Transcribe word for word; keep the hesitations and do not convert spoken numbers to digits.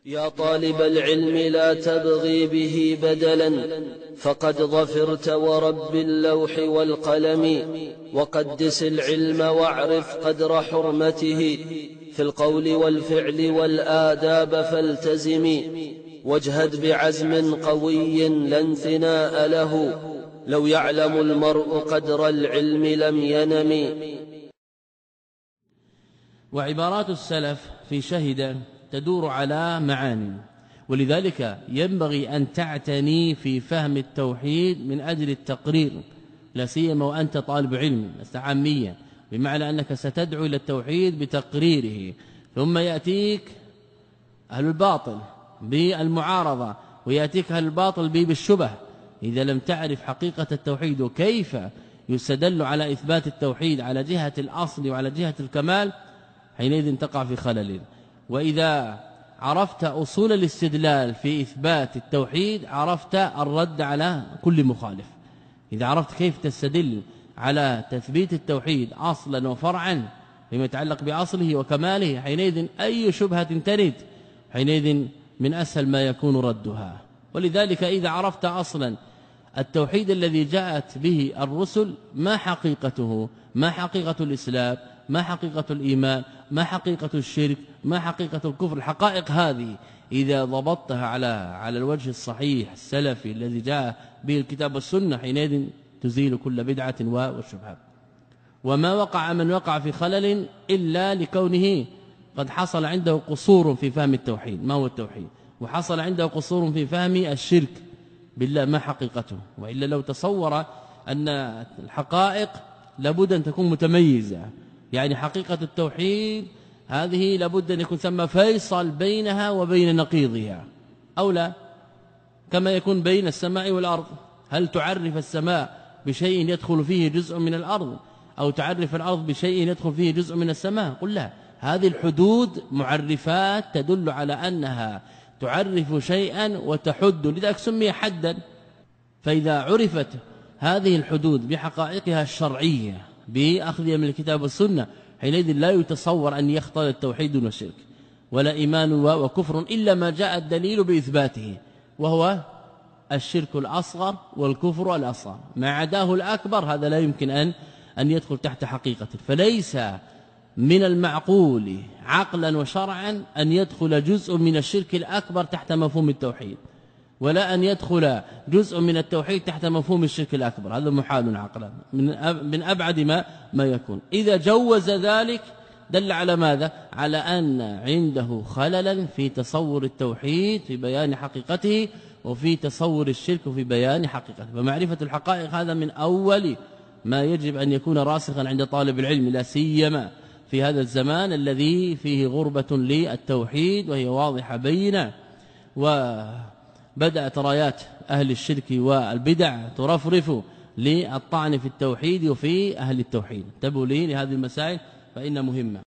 يا طالب العلم لا تبغي به بدلا، فقد ظفرت ورب اللوح والقلم. وقدس العلم واعرف قدر حرمته، في القول والفعل والآداب فالتزم. واجهد بعزم قوي لا انثناء له، لو يعلم المرء قدر العلم لم ينم. وعبارات السلف في شهد تدور على معاني، ولذلك ينبغي أن تعتني في فهم التوحيد من أجل التقرير، لا سيما وأنت طالب علم لست عاميا، بمعنى أنك ستدعو إلى التوحيد بتقريره، ثم يأتيك أهل الباطل بالمعارضة، ويأتيك أهل الباطل بالشبه. إذا لم تعرف حقيقة التوحيد وكيف يستدل على إثبات التوحيد على جهة الأصل وعلى جهة الكمال، حينئذ تقع في خلل. وإذا عرفت أصول الاستدلال في إثبات التوحيد عرفت الرد على كل مخالف. إذا عرفت كيف تستدل على تثبيت التوحيد أصلا وفرعا فيما يتعلق بأصله وكماله، حينئذ أي شبهة ترد حينئذ من أسهل ما يكون ردها. ولذلك إذا عرفت أصلا التوحيد الذي جاءت به الرسل ما حقيقته، ما حقيقة الإسلام، ما حقيقة الإيمان، ما حقيقة الشرك، ما حقيقة الكفر، الحقائق هذه إذا ضبطتها على على الوجه الصحيح السلفي الذي جاء به الكتاب والسنة، حينئذ تزيل كل بدعة وشبهة. وما وقع من وقع في خلل إلا لكونه قد حصل عنده قصور في فهم التوحيد، ما هو التوحيد، وحصل عنده قصور في فهم الشرك بالله ما حقيقته. وإلا لو تصور أن الحقائق لابد أن تكون متميزة، يعني حقيقة التوحيد هذه لابد أن يكون ثم فيصل بينها وبين نقيضها، أو لا، كما يكون بين السماء والأرض. هل تعرف السماء بشيء يدخل فيه جزء من الأرض، أو تعرف الأرض بشيء يدخل فيه جزء من السماء؟ قل لا، هذه الحدود معرفات تدل على أنها تعرف شيئا وتحد، لذلك سمي حدا. فإذا عرفت هذه الحدود بحقائقها الشرعية بأخذها من الكتاب والسنة، حينئذ لا يتصور أن يختلط توحيد وشرك ولا إيمان وكفر إلا ما جاء الدليل بإثباته، وهو الشرك الأصغر والكفر الأصغر. ما عداه الأكبر هذا لا يمكن أن أن يدخل تحت حقيقته. فليس من المعقول عقلا وشرعا أن يدخل جزء من الشرك الأكبر تحت مفهوم التوحيد، ولا أن يدخل جزء من التوحيد تحت مفهوم الشرك الأكبر، هذا محال عقلا من أبعد ما ما يكون. إذا جوز ذلك دل على ماذا؟ على أن عنده خللا في تصور التوحيد في بيان حقيقته، وفي تصور الشرك في بيان حقيقته. فمعرفة الحقائق هذا من أول ما يجب أن يكون راسخا عند طالب العلم، لا سيما في هذا الزمان الذي فيه غربة للتوحيد وهي واضحة بينه، وبدأت رايات أهل الشرك والبدع ترفرف للطعن في التوحيد وفي أهل التوحيد. انتبهوا لي لهذه المسائل فإن مهمة.